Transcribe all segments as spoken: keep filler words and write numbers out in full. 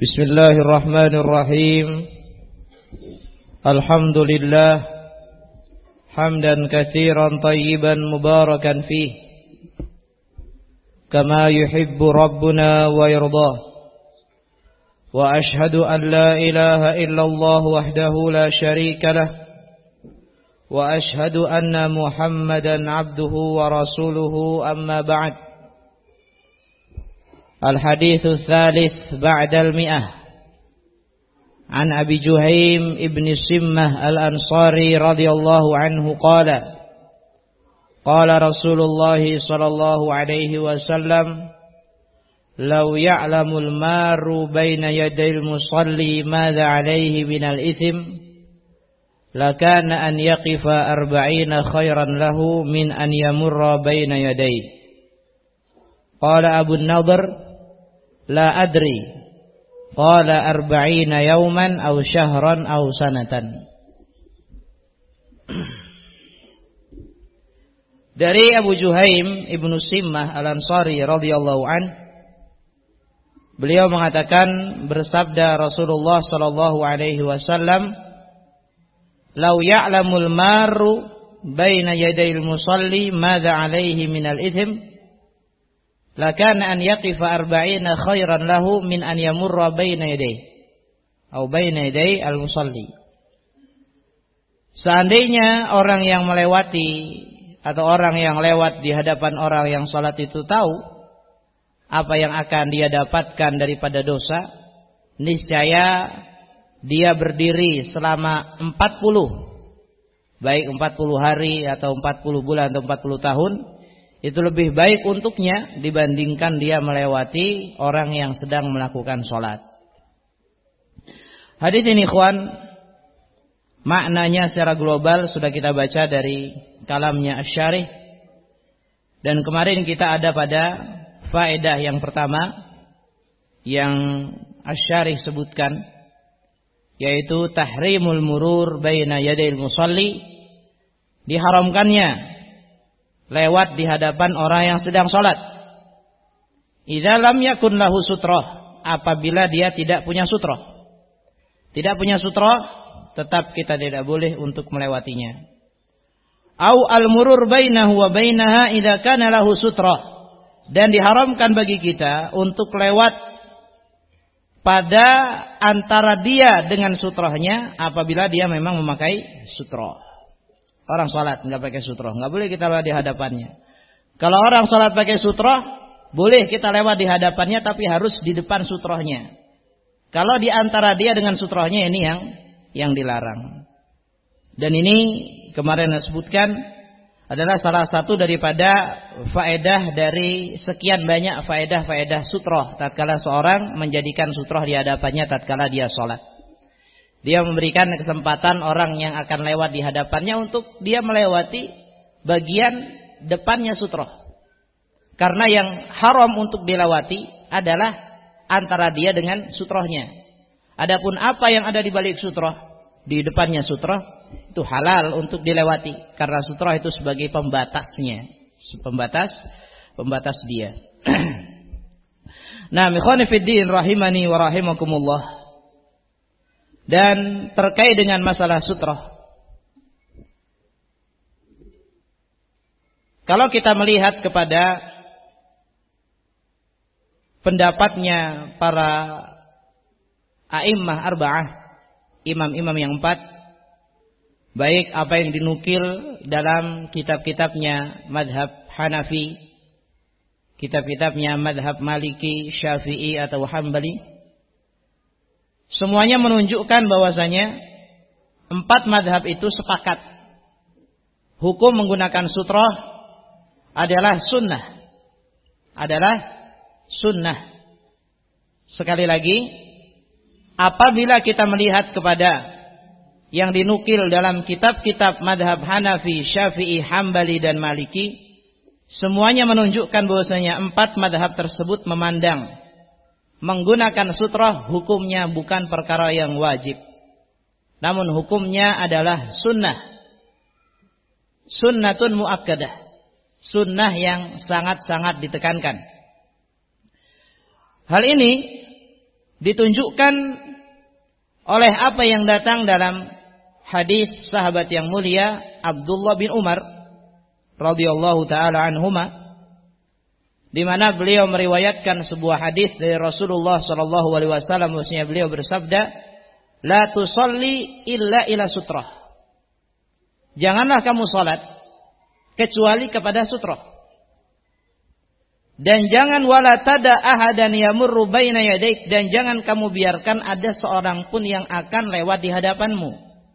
Bismillahirrahmanirrahim. Alhamdulillah hamdan katsiran tayyiban mubarakan fih kama yuhibbu rabbuna wa yardah. Wa ashhadu an la ilaha illallah wahdahu la syarika lah. Wa ashhadu anna Muhammadan abduhu wa rasuluhu, amma ba'd. الحديث الثالث بعد المئة عن أبي جهيم ابن سمة الأنصاري رضي الله عنه قال قال رسول الله صلى الله عليه وسلم لو يعلم المار بين يدي المصلي ماذا عليه من الإثم لكان أن يقف أربعين خيرا له من أن يمر بين يديه. قال أبو النضر La adri qala arba'ina yawman aw syahran aw sanatan. Dari Abu Juhaim Ibnu Simmah Al-Ansari radhiyallahu an, beliau mengatakan, bersabda Rasulullah sallallahu alaihi wasallam, "Lau ya'lamul maru baina yadayil musalli madza 'alaihi minal itsm lakana an yaqifa arba'ina khairan lahu min an yamurra baina yadayhi atau baina yaday al-musalli." Seandainya orang yang melewati atau orang yang lewat di hadapan orang yang salat itu tahu apa yang akan dia dapatkan daripada dosa, niscaya dia berdiri selama empat puluh, baik empat puluh hari atau empat puluh bulan atau empat puluh tahun, itu lebih baik untuknya dibandingkan dia melewati orang yang sedang melakukan sholat. Hadis ini, ikhwan, maknanya secara global sudah kita baca dari kalamnya Asy-Syarih. Dan kemarin kita ada pada faedah yang pertama yang Asy-Syarih sebutkan, yaitu tahrimul murur baina yadayil musalli, diharamkannya lewat di hadapan orang yang sedang sholat. Idza lam yakun lahu sutrah, apabila dia tidak punya sutrah. Tidak punya sutrah, tetap kita tidak boleh untuk melewatinya. Au al-murur bainahu wa bainaha idza kana lahu sutrah, dan diharamkan bagi kita untuk lewat pada antara dia dengan sutrahnya apabila dia memang memakai sutrah. Orang sholat nggak pakai sutroh, nggak boleh kita lewat di hadapannya. Kalau orang sholat pakai sutroh, boleh kita lewat di hadapannya, tapi harus di depan sutrohnya. Kalau di antara dia dengan sutrohnya, ini yang yang dilarang. Dan ini kemarin saya sebutkan adalah salah satu daripada faedah dari sekian banyak faedah-faedah sutroh tatkala seorang menjadikan sutroh di hadapannya tatkala dia sholat. Dia memberikan kesempatan orang yang akan lewat di hadapannya untuk dia melewati bagian depannya sutroh. Karena yang haram untuk dilewati adalah antara dia dengan sutrohnya. Adapun apa yang ada di balik sutroh, di depannya sutroh, itu halal untuk dilewati. Karena sutroh itu sebagai pembatasnya. Pembatas, pembatas dia. Nah, ikhwani fiddin rahimani wa rahimakumullah. Dan terkait dengan masalah sutrah, kalau kita melihat kepada pendapatnya para a'immah arba'ah, imam-imam yang empat, baik apa yang dinukil dalam kitab-kitabnya madhab Hanafi, kitab-kitabnya madhab Maliki, Syafi'i atau Hambali, semuanya menunjukkan bahwasanya empat madhab itu sepakat hukum menggunakan sutroh adalah sunnah, adalah sunnah. Sekali lagi, apabila kita melihat kepada yang dinukil dalam kitab-kitab madhab Hanafi, Syafi'i, Hambali dan Maliki, semuanya menunjukkan bahwasanya empat madhab tersebut memandang menggunakan sutrah hukumnya bukan perkara yang wajib, namun hukumnya adalah sunnah. Sunnatun muakkadah, sunnah yang sangat-sangat ditekankan. Hal ini ditunjukkan oleh apa yang datang dalam hadis sahabat yang mulia Abdullah bin Umar radhiyallahu taala anhuma, di mana beliau meriwayatkan sebuah hadis dari Rasulullah sallallahu alaihi wasallam, bahwasanya beliau bersabda, "La tusalli illa ila sutrah." Janganlah kamu salat kecuali kepada sutrah. Dan jangan wala tada ahadan yamurru baina yadaik, dan jangan kamu biarkan ada seorang pun yang akan lewat di hadapanmu.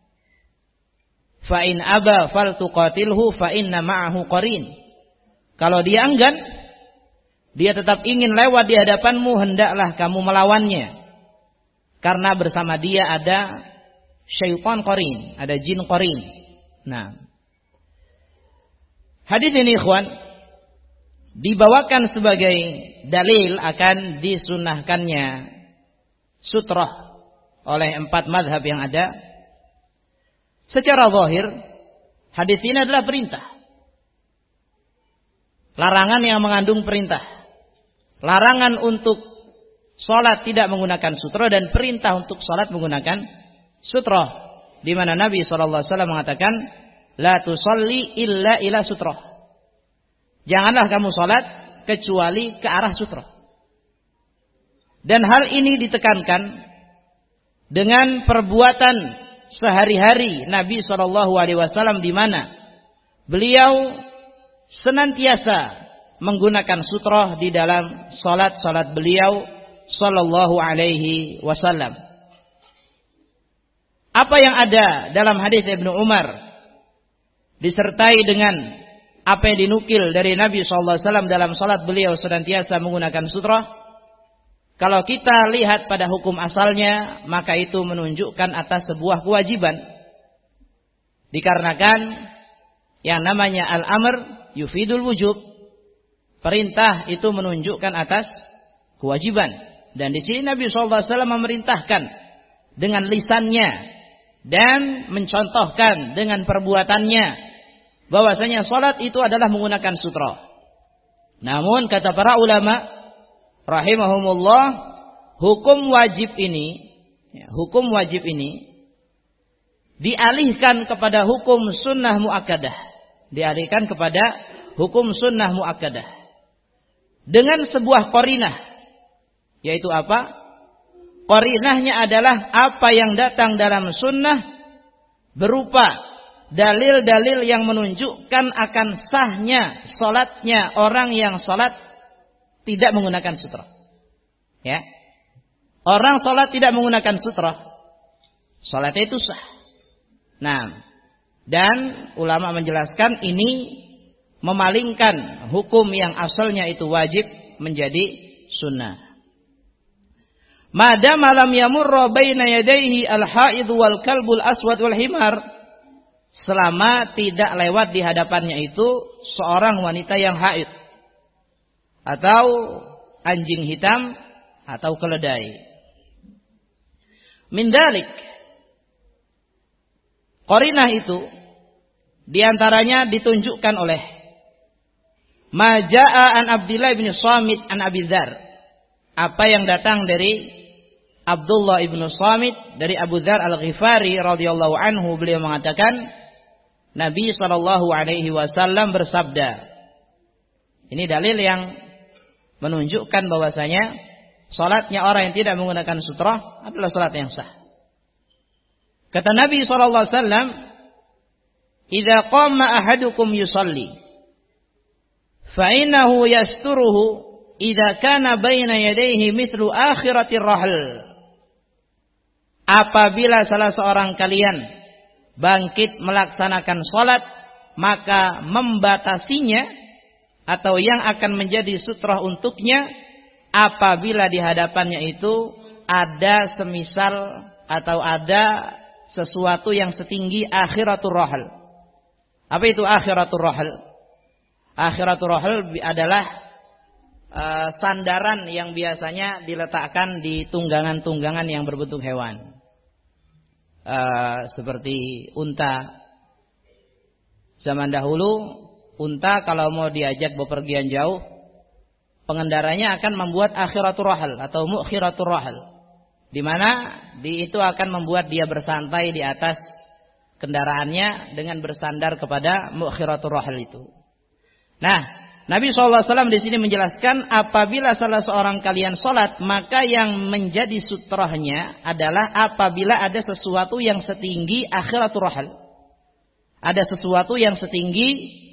Fa in aba faltuqatilhu fa inna ma'ahu qarin. Kalau dia enggan, dia tetap ingin lewat di hadapanmu, hendaklah kamu melawannya. Karena bersama dia ada syaitan qarin, ada jin qarin. Nah, hadis ini ikhwan dibawakan sebagai dalil akan disunahkannya sutrah oleh empat mazhab yang ada. Secara zahir, hadis ini adalah perintah. Larangan yang mengandung perintah. Larangan untuk salat tidak menggunakan sutrah dan perintah untuk salat menggunakan sutrah. Di mana Nabi shallallahu alaihi wasallam mengatakan, la tusalli illa ila sutrah. Janganlah kamu salat kecuali ke arah sutrah. Dan hal ini ditekankan dengan perbuatan sehari-hari Nabi shallallahu alaihi wasallam, di mana beliau senantiasa menggunakan sutrah di dalam salat-salat beliau shallallahu alaihi wasallam. Apa yang ada dalam hadis Ibnu Umar disertai dengan apa yang dinukil dari Nabi shallallahu alaihi wasallam dalam salat beliau senantiasa menggunakan sutrah, kalau kita lihat pada hukum asalnya, maka itu menunjukkan atas sebuah kewajiban. Dikarenakan yang namanya al-amr yufidul wujub, perintah itu menunjukkan atas kewajiban. Dan di sini Nabi shallallahu alaihi wasallam memerintahkan dengan lisannya dan mencontohkan dengan perbuatannya bahwasanya salat itu adalah menggunakan sutrah. Namun kata para ulama rahimahumullah, hukum wajib ini, ya, hukum wajib ini dialihkan kepada hukum sunnah muakkadah, dialihkan kepada hukum sunnah muakkadah dengan sebuah qarinah, yaitu apa? Qarinahnya adalah apa yang datang dalam sunnah berupa dalil-dalil yang menunjukkan akan sahnya salatnya orang yang salat tidak menggunakan sutrah. Ya. Orang salat tidak menggunakan sutrah, salatnya itu sah. Nah, dan ulama menjelaskan ini memalingkan hukum yang asalnya itu wajib menjadi sunnah. Madama lam yamurra baina yadayhi al-haid wal kalbul aswad wal himar, selama tidak lewat di hadapannya itu seorang wanita yang haid atau anjing hitam atau keledai. Min dalik, qarinah itu diantaranya ditunjukkan oleh ma jaa an Abdullah bin Samit an Abi Dzar, apa yang datang dari Abdullah bin Samit dari Abu Dzar Al-Ghifari radhiyallahu anhu, beliau mengatakan Nabi shallallahu alaihi wasallam bersabda. Ini dalil yang menunjukkan bahwasanya salatnya orang yang tidak menggunakan sutrah adalah salat yang sah. Kata Nabi shallallahu alaihi wasallam, "Idza qama ahadukum yusalli, fa innahu yasturuhu idza kana baina yadayhi mithlu akhiratir rahl." Apabila salah seorang kalian bangkit melaksanakan salat, maka membatasinya atau yang akan menjadi sutrah untuknya apabila di hadapannya itu ada semisal atau ada sesuatu yang setinggi akhiratul rahl. Apa itu akhiratul rahl? Akhiratul rahl adalah uh, sandaran yang biasanya diletakkan di tunggangan-tunggangan yang berbentuk hewan. Uh, seperti unta. Zaman dahulu unta kalau mau diajak bepergian jauh, pengendaranya akan membuat akhiratul rahal atau mukhiratul rahal. di mana di itu akan membuat dia bersantai di atas kendaraannya dengan bersandar kepada muakhiratur rahal itu. Nah, Nabi shallallahu alaihi wasallam di sini menjelaskan apabila salah seorang kalian sholat, maka yang menjadi sutrahnya adalah apabila ada sesuatu yang setinggi akhiratur rahal. Ada sesuatu yang setinggi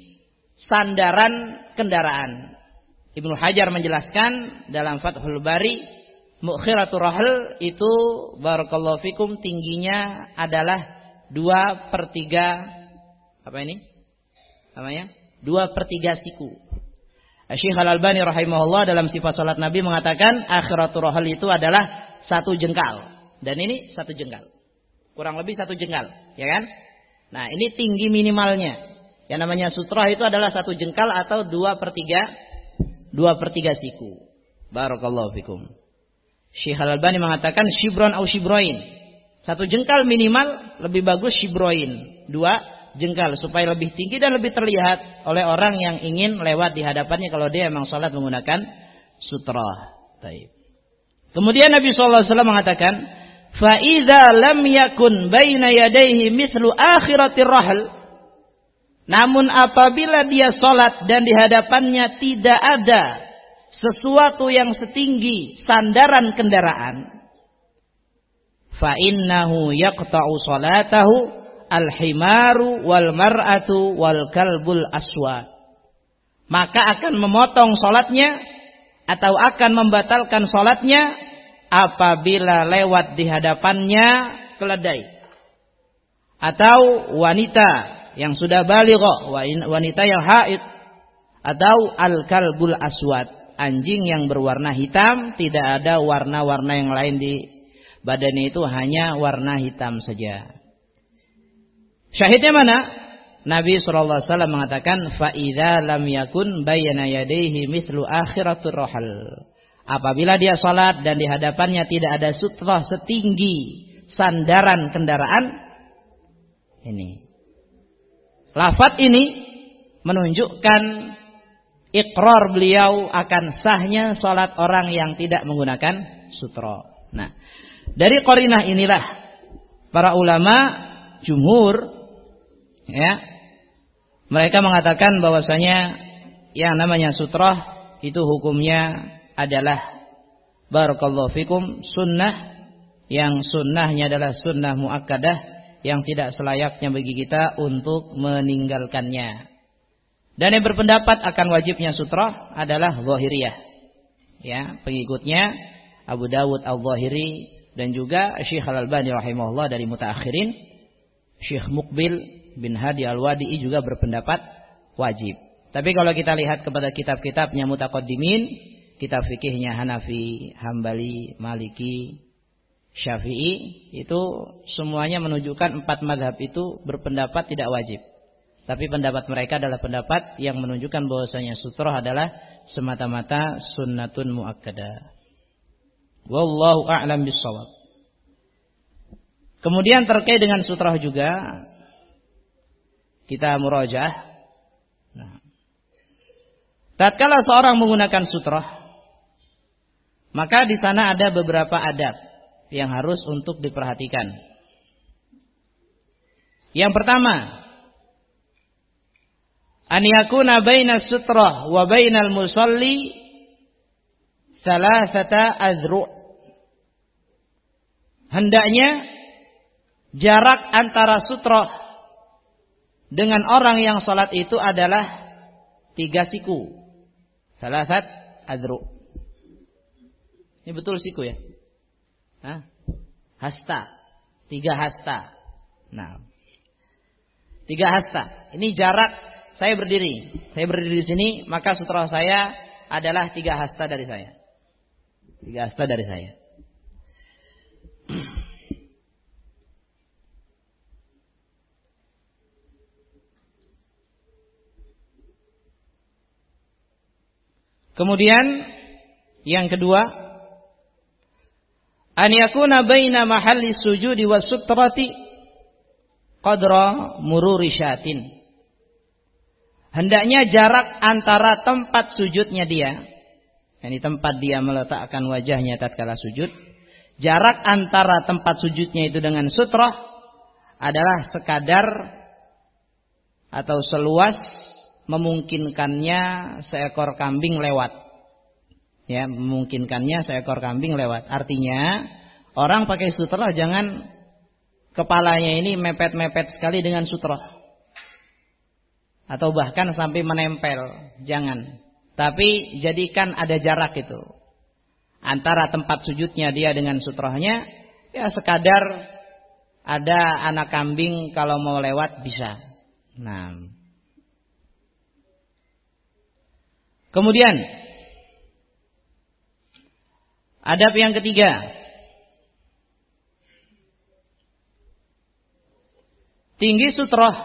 sandaran kendaraan. Ibnu Hajar menjelaskan dalam Fathul Bari, muakhiratur rahal itu barakallahu fikum tingginya adalah dua per tiga apa ini? Namanya? dua per tiga siku. Syekh Al-Albani rahimahullah dalam sifat salat Nabi mengatakan akhiratur rahal itu adalah satu jengkal. Dan ini satu jengkal. Kurang lebih satu jengkal. Ya kan? Nah, ini tinggi minimalnya. Yang namanya sutrah itu adalah satu jengkal atau dua per tiga. Dua per tiga siku. Barakallahu fikum. Syekh Al-Albani mengatakan shibron au shibroin. Satu jengkal minimal, lebih bagus shibroin. Dua jengkal supaya lebih tinggi dan lebih terlihat oleh orang yang ingin lewat di hadapannya kalau dia memang salat menggunakan sutrah. Taib. Kemudian Nabi shallallahu alaihi wasallam mengatakan, "Fa idza lam yakun baina yadayhi mithlu akhiratir rahl." Namun apabila dia salat dan di hadapannya tidak ada sesuatu yang setinggi sandaran kendaraan, fa innahu yaqta'u salatahu al-himaru wal mar'atu wal kalbul aswad. Maka akan memotong salatnya atau akan membatalkan salatnya apabila lewat di hadapannya keledai atau wanita yang sudah baligha, wanita yang haid, atau al-kalbul aswad, anjing yang berwarna hitam, tidak ada warna-warna yang lain di badannya, itu hanya warna hitam saja. Syahidnya mana? Nabi shallallahu alaihi wasallam mengatakan, fa idza lam yakun bayna yadayhi mithlu akhiratur rahal. Apabila dia salat dan di hadapannya tidak ada sutrah setinggi sandaran kendaraan, ini. Lafaz ini menunjukkan iqrar beliau akan sahnya salat orang yang tidak menggunakan sutra. Nah, dari qarinah inilah para ulama jumhur, ya, mereka mengatakan bahwasanya yang namanya sutrah itu hukumnya adalah barakallahu fikum sunnah, yang sunnahnya adalah sunnah muakkadah yang tidak selayaknya bagi kita untuk meninggalkannya. Dan yang berpendapat akan wajibnya sutrah adalah Zahiriyah, ya, pengikutnya Abu Dawud Al-Zahiri dan juga Syekh Al-Albani rahimahullah dari mutaakhirin. Syekh Muqbil bin Hadi Al-Wadi'i juga berpendapat wajib. Tapi kalau kita lihat kepada kitab-kitabnya mutaqaddimin, kitab fikihnya Hanafi, Hambali, Maliki, Syafi'i, itu semuanya menunjukkan empat mazhab itu berpendapat tidak wajib. Tapi pendapat mereka adalah pendapat yang menunjukkan bahwasanya sutrah adalah semata-mata sunnatun muakkadah. Wallahu a'lam bissawab. Kemudian terkait dengan sutrah juga kita murajaah. Nah, tatkala seorang menggunakan sutrah, maka di sana ada beberapa adab yang harus untuk diperhatikan. Yang pertama, an yakuna baina sutrah wa bainal musalli salasata azru'. Hendaknya jarak antara sutrah dengan orang yang salat itu adalah tiga siku. Salasat azru'. Ini betul siku ya? Hah? Hasta. Tiga hasta. Nah. Tiga hasta. Ini jarak saya berdiri. Saya berdiri di sini, maka sutrah saya adalah tiga hasta dari saya. Tiga hasta dari saya. Kemudian yang kedua, an yakuna baina mahalli sujudi was sutrati qadra mururi syatin. Hendaknya jarak antara tempat sujudnya dia, yakni tempat dia meletakkan wajahnya tatkala sujud, jarak antara tempat sujudnya itu dengan sutroh adalah sekadar atau seluas memungkinkannya seekor kambing lewat. Ya, memungkinkannya seekor kambing lewat. Artinya, orang pakai sutroh jangan kepalanya ini mepet-mepet sekali dengan sutroh. Atau bahkan sampai menempel, jangan. Tapi jadikan ada jarak itu antara tempat sujudnya dia dengan sutrohnya, ya sekadar ada anak kambing kalau mau lewat bisa. Nah, kemudian adab yang ketiga, tinggi sutroh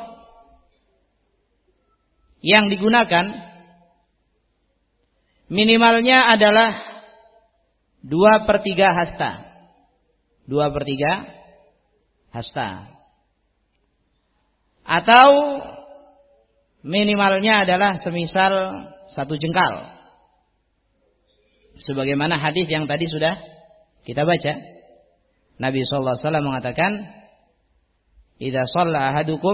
yang digunakan minimalnya adalah dua per tiga hasta. Dua per tiga hasta. Atau minimalnya adalah semisal satu jengkal. Sebagaimana hadis yang tadi sudah kita baca. Nabi sallallahu alaihi wasallam mengatakan, "Idza shalla ahadukum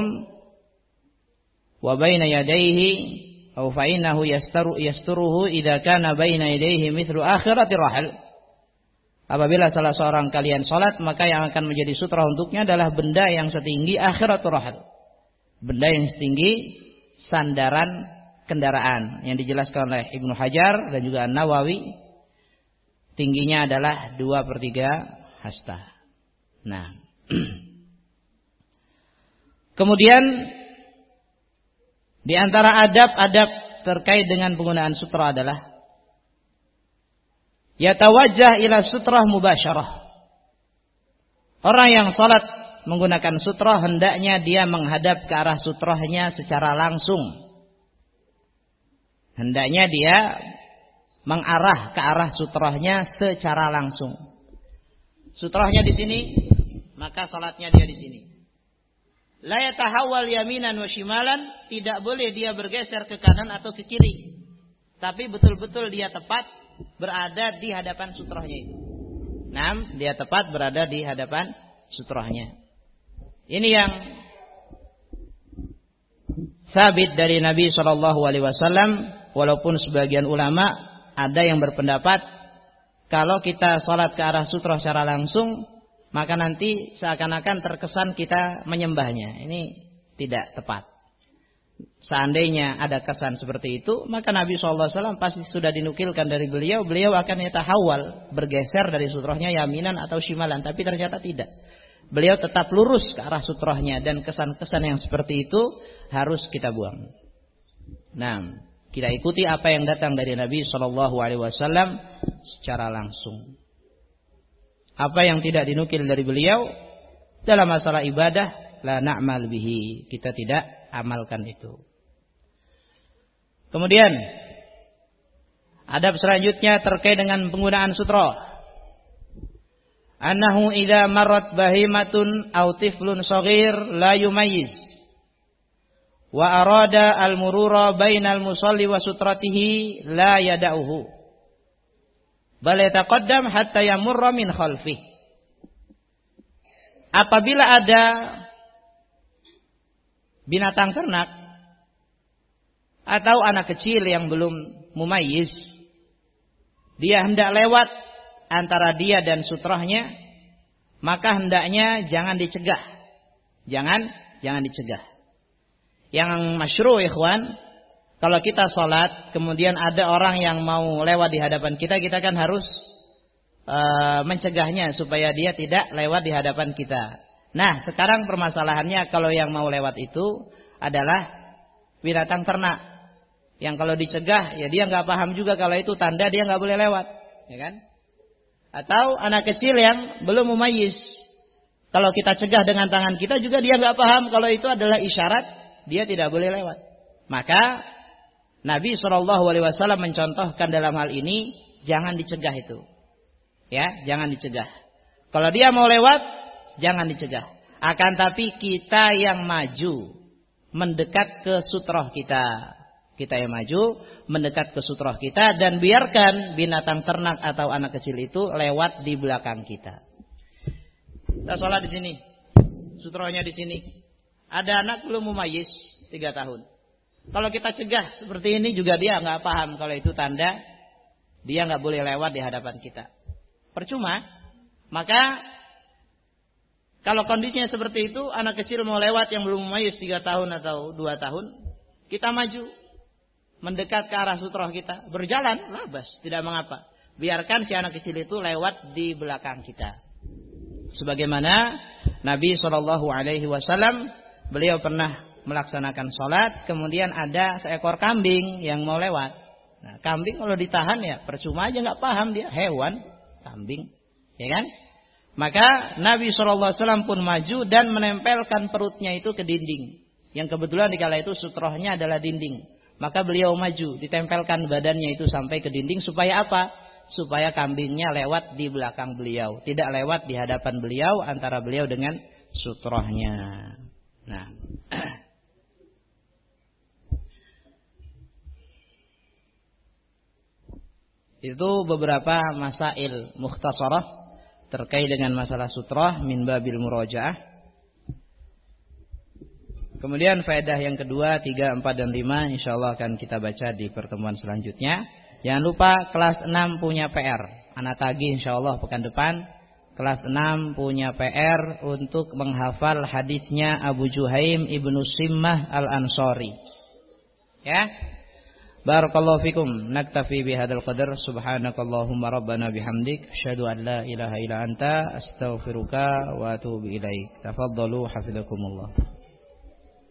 wa baina yadayhi aw fa innahu yastaru yasturuhu idza kana baina yadayhi mithlu akhirati rahal." Apabila salah seorang kalian salat, maka yang akan menjadi sutra untuknya adalah benda yang setinggi akhiratul rahal. Benda yang setinggi sandaran kendaraan, yang dijelaskan oleh Ibnu Hajar dan juga An-Nawawi. Tingginya adalah dua per tiga hasta. Nah, kemudian di antara adab-adab terkait dengan penggunaan sutra adalah yatawajjah ila sutrah mubasyarah. Orang yang salat menggunakan sutra hendaknya dia menghadap ke arah sutrahnya secara langsung. Hendaknya dia mengarah ke arah sutrahnya secara langsung. Sutrahnya di sini, maka salatnya dia di sini. La yatahawwal yaminan wa shimalan, tidak boleh dia bergeser ke kanan atau ke kiri. Tapi betul-betul dia tepat berada di hadapan sutrahnya itu. Nah, dia tepat berada di hadapan sutrahnya. Ini yang sabit dari Nabi shallallahu alaihi wasallam, walaupun sebagian ulama ada yang berpendapat kalau kita sholat ke arah sutra secara langsung, maka nanti seakan-akan terkesan kita menyembahnya. Ini tidak tepat. Seandainya ada kesan seperti itu, maka Nabi shallallahu alaihi wasallam pasti sudah dinukilkan dari beliau, beliau akan yatahawal, bergeser dari sutrahnya yaminan atau shimalan. Tapi ternyata tidak. Beliau tetap lurus ke arah sutrahnya, dan kesan-kesan yang seperti itu harus kita buang. Nah, kita ikuti apa yang datang dari Nabi shallallahu alaihi wasallam secara langsung. Apa yang tidak dinukil dari beliau dalam masalah ibadah, la na'mal bihi, kita tidak amalkan itu. Kemudian adab selanjutnya terkait dengan penggunaan sutra. Annahu idza marrat bahimatun aw tiflun shaghir la yumayyiz wa arada al-murura bainal musalli wa sutratihi la yada'uhu bal yataqaddam hatta yamurra min khalfihi. Apabila ada binatang ternak atau anak kecil yang belum mumayyiz, dia hendak lewat antara dia dan sutrahnya, maka hendaknya jangan dicegah. Jangan, jangan dicegah. Yang masyru' ikhwan, kalau kita sholat, kemudian ada orang yang mau lewat di hadapan kita, kita kan harus uh, mencegahnya supaya dia tidak lewat di hadapan kita. Nah, sekarang permasalahannya kalau yang mau lewat itu adalah binatang ternak, yang kalau dicegah, ya dia nggak paham juga kalau itu tanda dia nggak boleh lewat, ya kan? Atau anak kecil yang belum mumayyiz, kalau kita cegah dengan tangan kita juga dia nggak paham kalau itu adalah isyarat dia tidak boleh lewat. Maka Nabi shallallahu alaihi wasallam mencontohkan dalam hal ini jangan dicegah itu, ya, jangan dicegah. Kalau dia mau lewat, jangan dicegah. Akan tapi kita yang maju mendekat ke sutroh kita. Kita yang maju mendekat ke sutroh kita dan biarkan binatang ternak atau anak kecil itu lewat di belakang kita. Kita sholat di sini. Sutrohnya di sini. Ada anak belum mumayyiz tiga tahun. Kalau kita cegah seperti ini juga dia nggak paham kalau itu tanda dia nggak boleh lewat di hadapan kita. Percuma. Maka kalau kondisinya seperti itu, anak kecil mau lewat yang belum mumayyiz tiga tahun atau dua tahun, kita maju mendekat ke arah sutroh kita, berjalan, labas, tidak mengapa. Biarkan si anak kecil itu lewat di belakang kita. Sebagaimana Nabi shallallahu alaihi wasallam, beliau pernah melaksanakan sholat, kemudian ada seekor kambing yang mau lewat. Nah, kambing kalau ditahan ya percuma aja, nggak paham dia, hewan, kambing, ya kan? Maka Nabi shallallahu alaihi wasallam pun maju dan menempelkan perutnya itu ke dinding. Yang kebetulan di kala itu sutrohnya adalah dinding. Maka beliau maju, ditempelkan badannya itu sampai ke dinding supaya apa? Supaya kambingnya lewat di belakang beliau, tidak lewat di hadapan beliau, antara beliau dengan sutrohnya. Nah, itu beberapa masail mukhtasarah terkait dengan masalah sutroh min babil murajaah. Kemudian faedah yang kedua, tiga, empat, dan lima insyaallah akan kita baca di pertemuan selanjutnya. Jangan lupa kelas enam punya P R. Anak tagih insyaallah pekan depan. Kelas enam punya P R untuk menghafal hadisnya Abu Juhaim Ibnu Simmah Al-Ansari. Ya. Barakallahu fikum. Naktafi bihadzal qadar. Subhanakallahumma rabbana bihamdik asyhadu an la ilaha illa anta astaghfiruka wa atubu ilaik. Tafaddalu hafizakumullah.